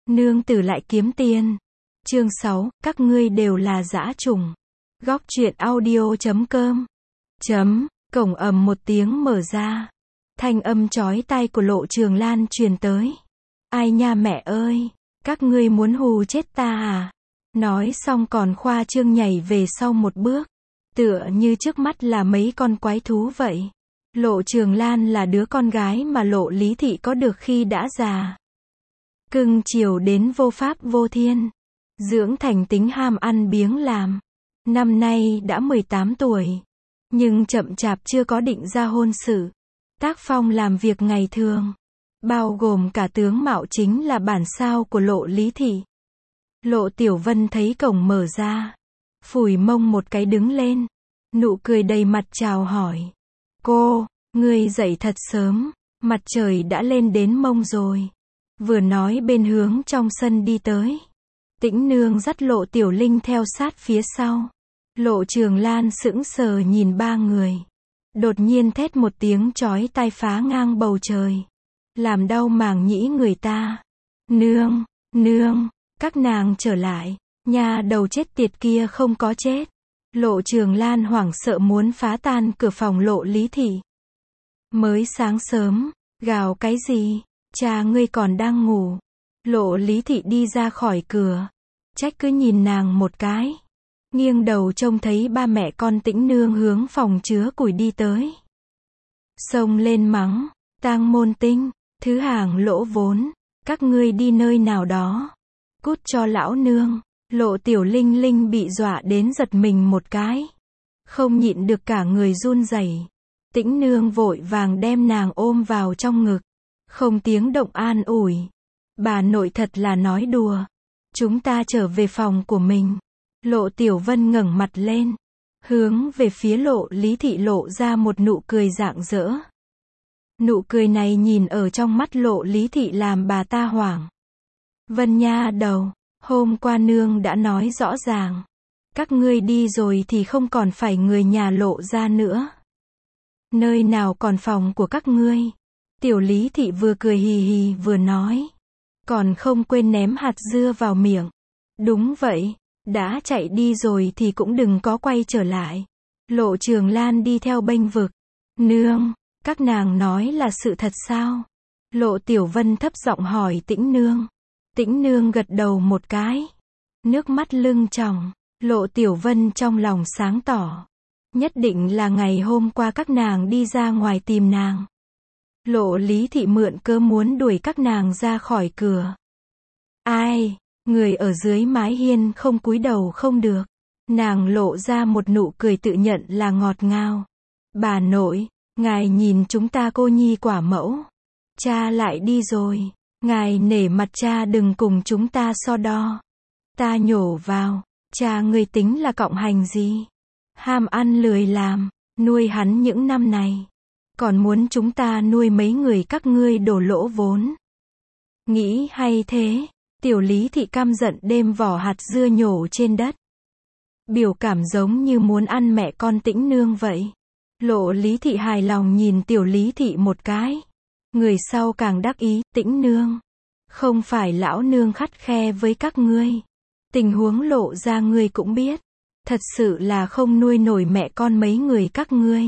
Nương tử lại kiếm tiền. Chương 6, các ngươi đều là dã trùng. Góc truyện audio.com. Cổng ầm một tiếng mở ra. Thanh âm chói tai của Lộ Trường Lan truyền tới. Ai nha mẹ ơi, các ngươi muốn hù chết ta à? Nói xong còn khoa trương nhảy về sau một bước. Tựa như trước mắt là mấy con quái thú vậy. Lộ Trường Lan là đứa con gái mà Lộ Lý Thị có được khi đã già. Cưng chiều đến vô pháp vô thiên. Dưỡng thành tính ham ăn biếng làm. Năm nay đã 18 tuổi. Nhưng chậm chạp chưa có định ra hôn sự. Tác phong làm việc ngày thường. Bao gồm cả tướng mạo chính là bản sao của Lộ Lý Thị. Lộ Tiểu Vân thấy cổng mở ra. Phủi mông một cái đứng lên. Nụ cười đầy mặt chào hỏi. Cô, ngươi dậy thật sớm. Mặt trời đã lên đến mông rồi. Vừa nói bên hướng trong sân đi tới. Tĩnh Nương dắt Lộ Tiểu Linh theo sát phía sau. Lộ Trường Lan sững sờ nhìn ba người. Đột nhiên thét một tiếng chói tai phá ngang bầu trời. Làm đau màng nhĩ người ta. Nương, các nàng trở lại. Nhà đầu chết tiệt kia không có chết. Lộ Trường Lan hoảng sợ muốn phá tan cửa phòng Lộ Lý Thị. Mới sáng sớm, gào cái gì? Cha ngươi còn đang ngủ. Lộ Lý Thị đi ra khỏi cửa. Trách cứ nhìn nàng một cái. Nghiêng đầu trông thấy ba mẹ con Tĩnh Nương hướng phòng chứa củi đi tới. Xông lên mắng. Tang môn tinh, thứ hàng lỗ vốn. Các ngươi đi nơi nào đó. Cút cho lão nương. Lộ Tiểu Linh Linh bị dọa đến giật mình một cái. Không nhịn được cả người run rẩy. Tĩnh Nương vội vàng đem nàng ôm vào trong ngực. Không tiếng động an ủi. Bà nội thật là nói đùa. Chúng ta trở về phòng của mình. Lộ Tiểu Vân ngẩng mặt lên. Hướng về phía Lộ Lý Thị lộ ra một nụ cười rạng rỡ. Nụ cười này nhìn ở trong mắt Lộ Lý Thị làm bà ta hoảng. Vân nha đầu, hôm qua nương đã nói rõ ràng. Các ngươi đi rồi thì không còn phải người nhà Lộ ra nữa. Nơi nào còn phòng của các ngươi? Tiểu Lý Thị vừa cười hì hì vừa nói. Còn không quên ném hạt dưa vào miệng. Đúng vậy, đã chạy đi rồi thì cũng đừng có quay trở lại. Lộ Trường Lan đi theo bênh vực. Nương, các nàng nói là sự thật sao? Lộ Tiểu Vân thấp giọng hỏi Tĩnh Nương. Tĩnh Nương gật đầu một cái. Nước mắt lưng tròng. Lộ Tiểu Vân trong lòng sáng tỏ. Nhất định là ngày hôm qua các nàng đi ra ngoài tìm nàng. Lộ Lý Thị mượn cớ muốn đuổi các nàng ra khỏi cửa. Ai, người ở dưới mái hiên không cúi đầu không được. Nàng lộ ra một nụ cười tự nhận là ngọt ngào. Bà nội, ngài nhìn chúng ta cô nhi quả mẫu. Cha lại đi rồi. Ngài nể mặt cha đừng cùng chúng ta so đo. Ta nhổ vào. Cha ngươi tính là cọng hành gì? Ham ăn lười làm. Nuôi hắn những năm này. Còn muốn chúng ta nuôi mấy người các ngươi đổ lỗ vốn. Nghĩ hay thế. Tiểu Lý Thị căm giận đem vỏ hạt dưa nhổ trên đất. Biểu cảm giống như muốn ăn mẹ con Tĩnh Nương vậy. Lộ Lý Thị hài lòng nhìn Tiểu Lý Thị một cái. Người sau càng đắc ý. Tĩnh Nương, không phải lão nương khắt khe với các ngươi. Tình huống Lộ ra ngươi cũng biết. Thật sự là không nuôi nổi mẹ con mấy người các ngươi.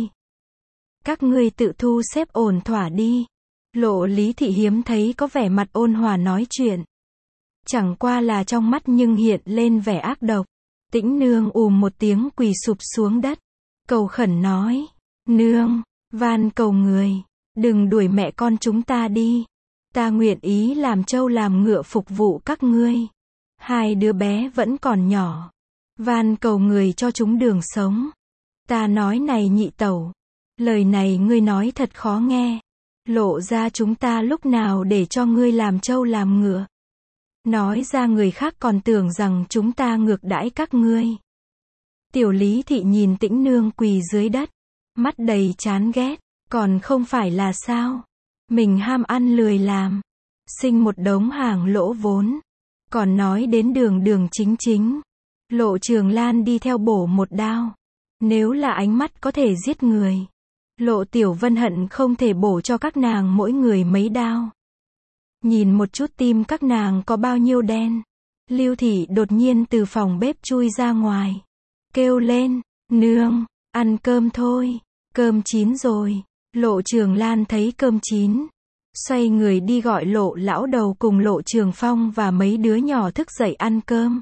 Các ngươi tự thu xếp ổn thỏa đi. Lộ Lý Thị hiếm thấy có vẻ mặt ôn hòa nói chuyện. Chẳng qua là trong mắt nhưng hiện lên vẻ ác độc. Tĩnh Nương một tiếng quỳ sụp xuống đất. Cầu khẩn nói. Nương, van cầu người. Đừng đuổi mẹ con chúng ta đi. Ta nguyện ý làm trâu làm ngựa phục vụ các ngươi. Hai đứa bé vẫn còn nhỏ. Van cầu người cho chúng đường sống. Ta nói này nhị tẩu. Lời này ngươi nói thật khó nghe. Lộ ra chúng ta lúc nào để cho ngươi làm trâu làm ngựa. Nói ra người khác còn tưởng rằng chúng ta ngược đãi các ngươi. Tiểu Lý Thị nhìn Tĩnh Nương quỳ dưới đất. Mắt đầy chán ghét. Còn không phải là sao? Mình ham ăn lười làm. Sinh một đống hàng lỗ vốn. Còn nói đến đường chính. Lộ Trường Lan đi theo bổ một đao. Nếu là ánh mắt có thể giết người. Lộ Tiểu Vân hận không thể bổ cho các nàng mỗi người mấy đao. Nhìn một chút tim các nàng có bao nhiêu đen. Lưu Thị đột nhiên từ phòng bếp chui ra ngoài. Kêu lên, nương, ăn cơm thôi, cơm chín rồi. Lộ Trường Lan thấy cơm chín. Xoay người đi gọi Lộ lão đầu cùng Lộ Trường Phong và mấy đứa nhỏ thức dậy ăn cơm.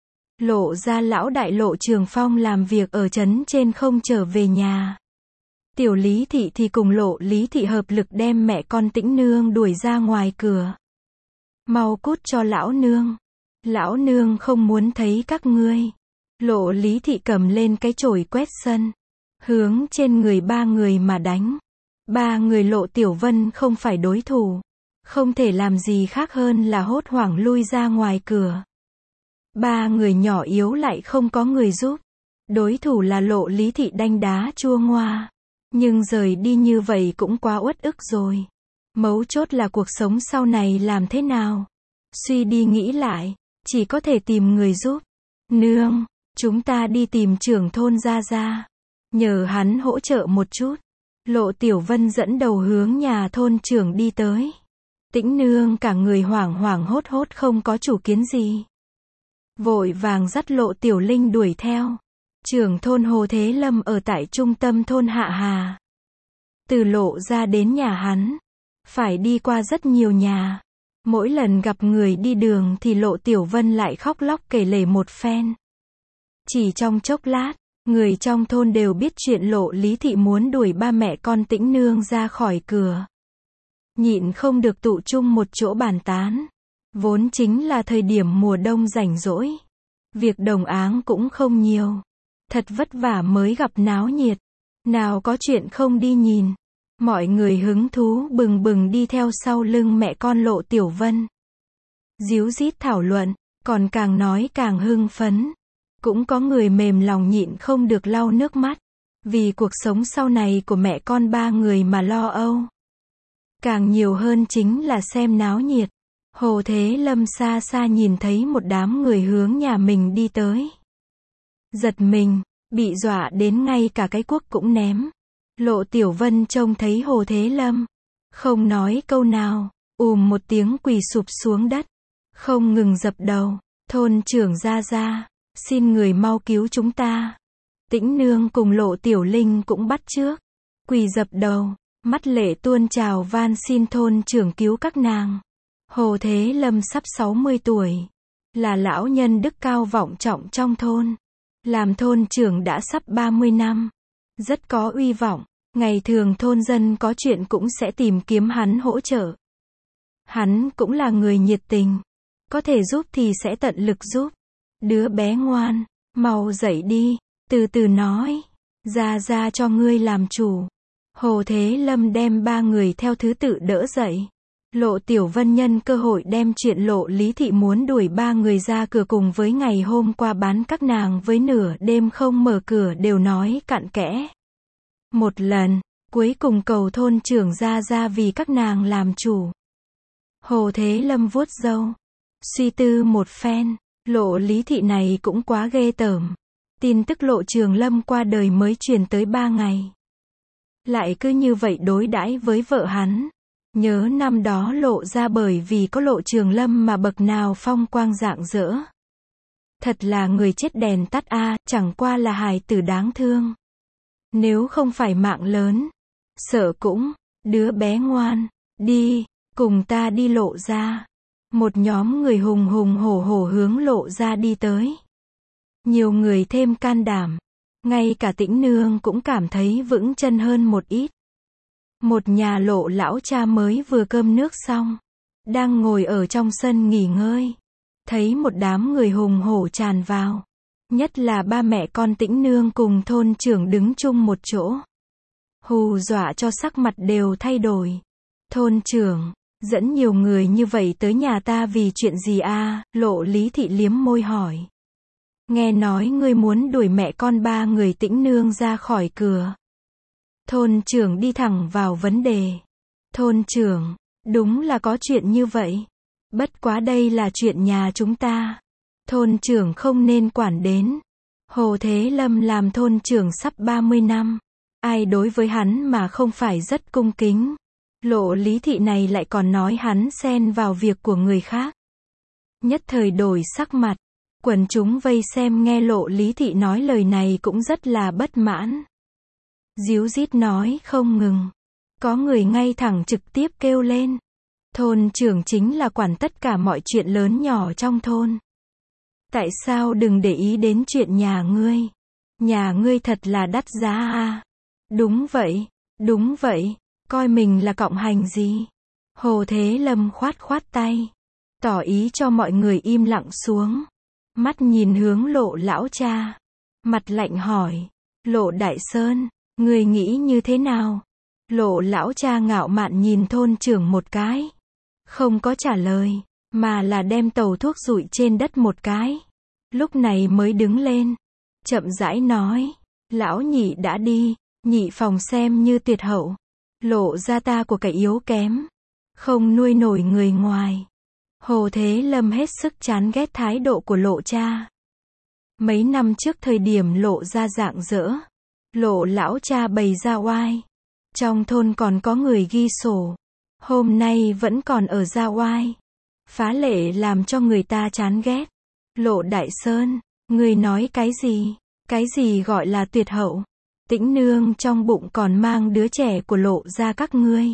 Lộ gia lão đại Lộ Trường Phong làm việc ở trấn trên không trở về nhà. Tiểu Lý Thị thì cùng Lộ Lý Thị hợp lực đem mẹ con Tĩnh Nương đuổi ra ngoài cửa. Mau cút cho lão nương. Lão nương không muốn thấy các ngươi. Lộ Lý Thị cầm lên cái chổi quét sân. Hướng trên người ba người mà đánh. Ba người Lộ Tiểu Vân không phải đối thủ. Không thể làm gì khác hơn là hốt hoảng lui ra ngoài cửa. Ba người nhỏ yếu lại không có người giúp. Đối thủ là Lộ Lý Thị đanh đá chua ngoa. Nhưng rời đi như vậy cũng quá uất ức rồi. Mấu chốt là cuộc sống sau này làm thế nào. Suy đi nghĩ lại, chỉ có thể tìm người giúp. Nương, chúng ta đi tìm trưởng thôn Gia Gia. Nhờ hắn hỗ trợ một chút. Lộ Tiểu Vân dẫn đầu hướng nhà thôn trưởng đi tới. Tĩnh Nương cả người hoảng hoảng hốt hốt không có chủ kiến gì. Vội vàng dắt Lộ Tiểu Linh đuổi theo. Trưởng thôn Hồ Thế Lâm ở tại trung tâm thôn Hạ Hà. Từ Lộ ra đến nhà hắn, phải đi qua rất nhiều nhà. Mỗi lần gặp người đi đường thì Lộ Tiểu Vân lại khóc lóc kể lể một phen. Chỉ trong chốc lát, người trong thôn đều biết chuyện Lộ Lý Thị muốn đuổi ba mẹ con Tĩnh Nương ra khỏi cửa. Nhịn không được tụ chung một chỗ bàn tán. Vốn chính là thời điểm mùa đông rảnh rỗi. Việc đồng áng cũng không nhiều. Thật vất vả mới gặp náo nhiệt. Nào có chuyện không đi nhìn. Mọi người hứng thú bừng bừng đi theo sau lưng mẹ con Lộ Tiểu Vân. Díu dít thảo luận, còn càng nói càng hưng phấn. Cũng có người mềm lòng nhịn không được lau nước mắt. Vì cuộc sống sau này của mẹ con ba người mà lo âu. Càng nhiều hơn chính là xem náo nhiệt. Hồ Thế Lâm xa xa nhìn thấy một đám người hướng nhà mình đi tới. Giật mình, bị dọa đến ngay cả cái cuốc cũng ném. Lộ Tiểu Vân trông thấy Hồ Thế Lâm, không nói câu nào, một tiếng quỳ sụp xuống đất, không ngừng dập đầu. Thôn trưởng Gia Gia, xin người mau cứu chúng ta. Tĩnh Nương cùng Lộ Tiểu Linh cũng bắt chước, quỳ dập đầu, mắt lệ tuôn trào van xin thôn trưởng cứu các nàng. Hồ Thế Lâm sắp 60 tuổi, là lão nhân đức cao vọng trọng trong thôn. Làm thôn trưởng đã sắp 30 năm, rất có uy vọng. Ngày thường thôn dân có chuyện cũng sẽ tìm kiếm hắn hỗ trợ. Hắn cũng là người nhiệt tình, có thể giúp thì sẽ tận lực giúp. Đứa bé ngoan, mau dậy đi, từ từ nói, Gia Gia cho ngươi làm chủ. Hồ Thế Lâm đem ba người theo thứ tự đỡ dậy. Lộ Tiểu Vân nhân cơ hội đem chuyện Lộ Lý Thị muốn đuổi ba người ra cửa cùng với ngày hôm qua bán các nàng với nửa đêm không mở cửa đều nói cặn kẽ. Một lần, cuối cùng cầu thôn trưởng Gia Gia vì các nàng làm chủ. Hồ Thế Lâm vuốt râu, suy tư một phen, Lộ Lý Thị này cũng quá ghê tởm. Tin tức Lộ Trường Lâm qua đời mới truyền tới 3 ngày. Lại cứ như vậy đối đãi với vợ hắn. Nhớ năm đó Lộ ra bởi vì có Lộ Trường Lâm mà bậc nào phong quang rạng rỡ. Thật là người chết đèn tắt a, chẳng qua là hài tử đáng thương. Nếu không phải mạng lớn, sợ cũng, đứa bé ngoan, đi, cùng ta đi Lộ ra. Một nhóm người hùng hùng hổ hổ hướng Lộ ra đi tới. Nhiều người thêm can đảm, ngay cả Tĩnh Nương cũng cảm thấy vững chân hơn một ít. Một nhà Lộ lão cha mới vừa cơm nước xong, đang ngồi ở trong sân nghỉ ngơi. Thấy một đám người hùng hổ tràn vào. Nhất là ba mẹ con Tĩnh Nương cùng thôn trưởng đứng chung một chỗ. Hù dọa cho sắc mặt đều thay đổi. Thôn trưởng, dẫn nhiều người như vậy tới nhà ta vì chuyện gì a? Lộ Lý Thị liếm môi hỏi. Nghe nói ngươi muốn đuổi mẹ con ba người Tĩnh Nương ra khỏi cửa. Thôn trưởng đi thẳng vào vấn đề. Thôn trưởng, đúng là có chuyện như vậy. Bất quá đây là chuyện nhà chúng ta. Thôn trưởng không nên quản đến. Hồ Thế Lâm làm thôn trưởng sắp 30 năm. Ai đối với hắn mà không phải rất cung kính. Lộ Lý Thị này lại còn nói hắn xen vào việc của người khác. Nhất thời đổi sắc mặt. Quần chúng vây xem nghe Lộ Lý Thị nói lời này cũng rất là bất mãn. Díu dít nói không ngừng. Có người ngay thẳng trực tiếp kêu lên. Thôn trưởng chính là quản tất cả mọi chuyện lớn nhỏ trong thôn. Tại sao đừng để ý đến chuyện nhà ngươi? Nhà ngươi thật là đắt giá à? Đúng vậy, coi mình là cộng hành gì? Hồ Thế Lâm khoát khoát tay, tỏ ý cho mọi người im lặng xuống. Mắt nhìn hướng Lộ lão cha, mặt lạnh hỏi, Lộ Đại Sơn, ngươi nghĩ như thế nào? Lộ lão cha ngạo mạn nhìn thôn trưởng một cái, không có trả lời, mà là đem tàu thuốc rụi trên đất một cái. Lúc này mới đứng lên, chậm rãi nói, lão nhị đã đi, nhị phòng xem như tuyệt hậu. Lộ ra ta của cải yếu kém, không nuôi nổi người ngoài. Hồ Thế Lâm hết sức chán ghét thái độ của Lộ cha. Mấy năm trước thời điểm Lộ ra rạng rỡ, Lộ lão cha bày ra oai. Trong thôn còn có người ghi sổ, hôm nay vẫn còn ở ra oai. Phá lệ làm cho người ta chán ghét. Lộ Đại Sơn, ngươi nói cái gì? Cái gì gọi là tuyệt hậu? Tĩnh nương trong bụng còn mang đứa trẻ của Lộ ra các ngươi.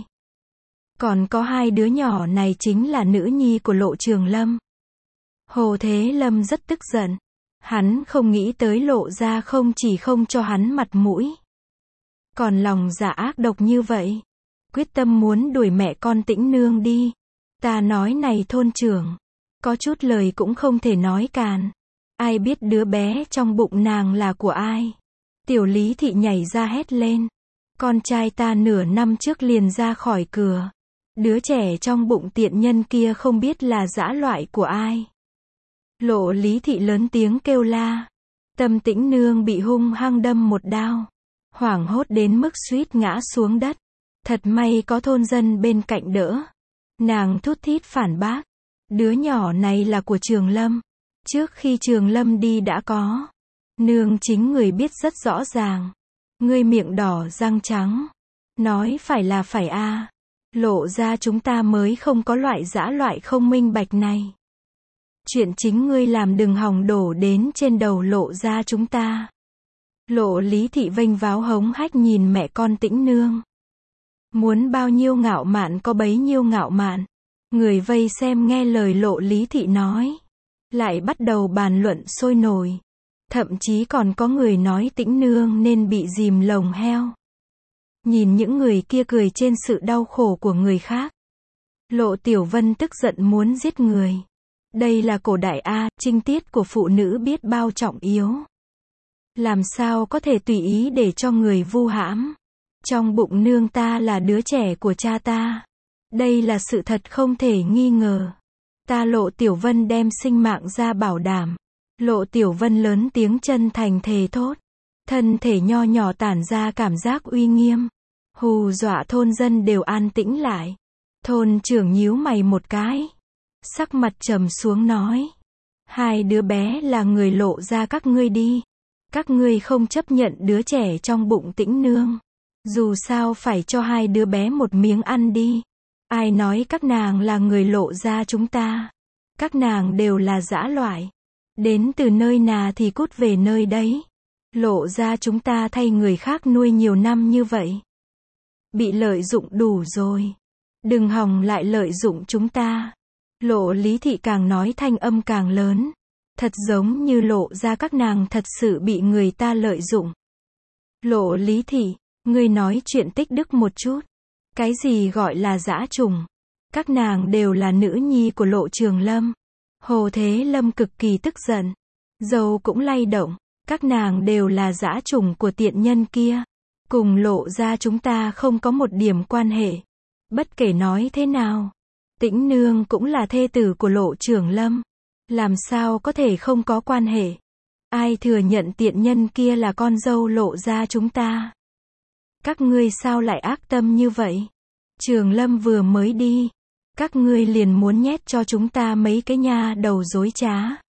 Còn có hai đứa nhỏ này chính là nữ nhi của Lộ Trường Lâm. Hồ Thế Lâm rất tức giận. Hắn không nghĩ tới Lộ ra không chỉ không cho hắn mặt mũi, còn lòng dạ ác độc như vậy. Quyết tâm muốn đuổi mẹ con Tĩnh nương đi. Ta nói này thôn trưởng, có chút lời cũng không thể nói càn. Ai biết đứa bé trong bụng nàng là của ai? Tiểu Lý Thị nhảy ra hét lên. Con trai ta nửa năm trước liền ra khỏi cửa. Đứa trẻ trong bụng tiện nhân kia không biết là dã loại của ai. Lộ Lý Thị lớn tiếng kêu la. Tâm Tĩnh nương bị hung hăng đâm một đao. Hoảng hốt đến mức suýt ngã xuống đất. Thật may có thôn dân bên cạnh đỡ. Nàng thút thít phản bác. Đứa nhỏ này là của Trường Lâm. Trước khi Trường Lâm đi đã có. Nương chính người biết rất rõ ràng. Ngươi miệng đỏ răng trắng. Nói phải là phải a. Lộ ra chúng ta mới không có loại dã loại không minh bạch này. Chuyện chính ngươi làm đừng hòng đổ đến trên đầu Lộ ra chúng ta. Lộ Lý Thị vênh váo hống hách nhìn mẹ con Tĩnh nương. Muốn bao nhiêu ngạo mạn có bấy nhiêu ngạo mạn. Người vây xem nghe lời Lộ Lý Thị nói, lại bắt đầu bàn luận sôi nổi. Thậm chí còn có người nói Tĩnh nương nên bị dìm lồng heo. Nhìn những người kia cười trên sự đau khổ của người khác. Lộ Tiểu Vân tức giận muốn giết người. Đây là cổ đại A, trinh tiết của phụ nữ biết bao trọng yếu. Làm sao có thể tùy ý để cho người vu hãm. Trong bụng nương ta là đứa trẻ của cha ta. Đây là sự thật không thể nghi ngờ. Ta Lộ Tiểu Vân đem sinh mạng ra bảo đảm. Lộ Tiểu Vân lớn tiếng chân thành thề thốt. Thân thể nho nhỏ tản ra cảm giác uy nghiêm. Hù dọa thôn dân đều an tĩnh lại. Thôn trưởng nhíu mày một cái. Sắc mặt trầm xuống nói. Hai đứa bé là người Lộ ra các ngươi đi. Các ngươi không chấp nhận đứa trẻ trong bụng Tĩnh nương. Dù sao phải cho hai đứa bé một miếng ăn đi. Ai nói các nàng là người Lộ ra chúng ta? Các nàng đều là dã loại. Đến từ nơi nào thì cút về nơi đấy. Lộ ra chúng ta thay người khác nuôi nhiều năm như vậy. Bị lợi dụng đủ rồi. Đừng hòng lại lợi dụng chúng ta. Lộ Lý Thị càng nói thanh âm càng lớn. Thật giống như Lộ ra các nàng thật sự bị người ta lợi dụng. Lộ Lý Thị, ngươi nói chuyện tích đức một chút. Cái gì gọi là dã trùng? Các nàng đều là nữ nhi của Lộ Trường Lâm. Hồ Thế Lâm cực kỳ tức giận. Dầu cũng lay động. Các nàng đều là dã trùng của tiện nhân kia. Cùng Lộ ra chúng ta không có một điểm quan hệ. Bất kể nói thế nào. Tĩnh nương cũng là thê tử của Lộ Trường Lâm. Làm sao có thể không có quan hệ? Ai thừa nhận tiện nhân kia là con dâu Lộ ra chúng ta? Các ngươi sao lại ác tâm như vậy? Trường Lâm vừa mới đi. Các ngươi liền muốn nhét cho chúng ta mấy cái nha đầu dối trá.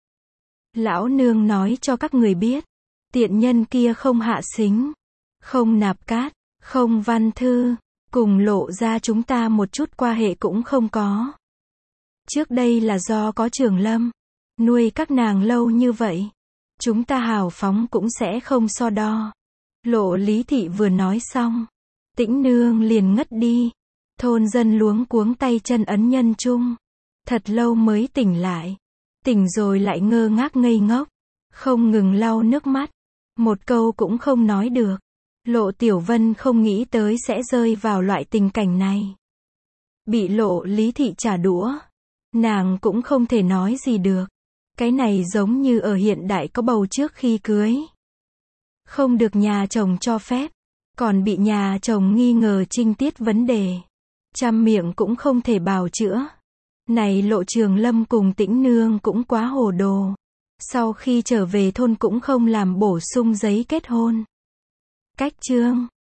Lão nương nói cho các người biết. Tiện nhân kia không hạ xính. Không nạp cát. Không văn thư. Cùng Lộ gia chúng ta một chút qua hệ cũng không có. Trước đây là do có Trường Lâm nuôi các nàng lâu như vậy, chúng ta hào phóng cũng sẽ không so đo. Lộ Lý Thị vừa nói xong, Tĩnh Nương liền ngất đi. Thôn dân luống cuống tay chân ấn nhân chung. Thật lâu mới tỉnh lại. Tỉnh rồi lại ngơ ngác ngây ngốc, không ngừng lau nước mắt. Một câu cũng không nói được. Lộ Tiểu Vân không nghĩ tới sẽ rơi vào loại tình cảnh này. Bị Lộ Lý Thị trả đũa, nàng cũng không thể nói gì được. Cái này giống như ở hiện đại có bầu trước khi cưới. Không được nhà chồng cho phép, còn bị nhà chồng nghi ngờ trinh tiết vấn đề. Trăm miệng cũng không thể bào chữa. Này Lộ Trường Lâm cùng Tĩnh Nương cũng quá hồ đồ. Sau khi trở về thôn cũng không làm bổ sung giấy kết hôn. Cách chương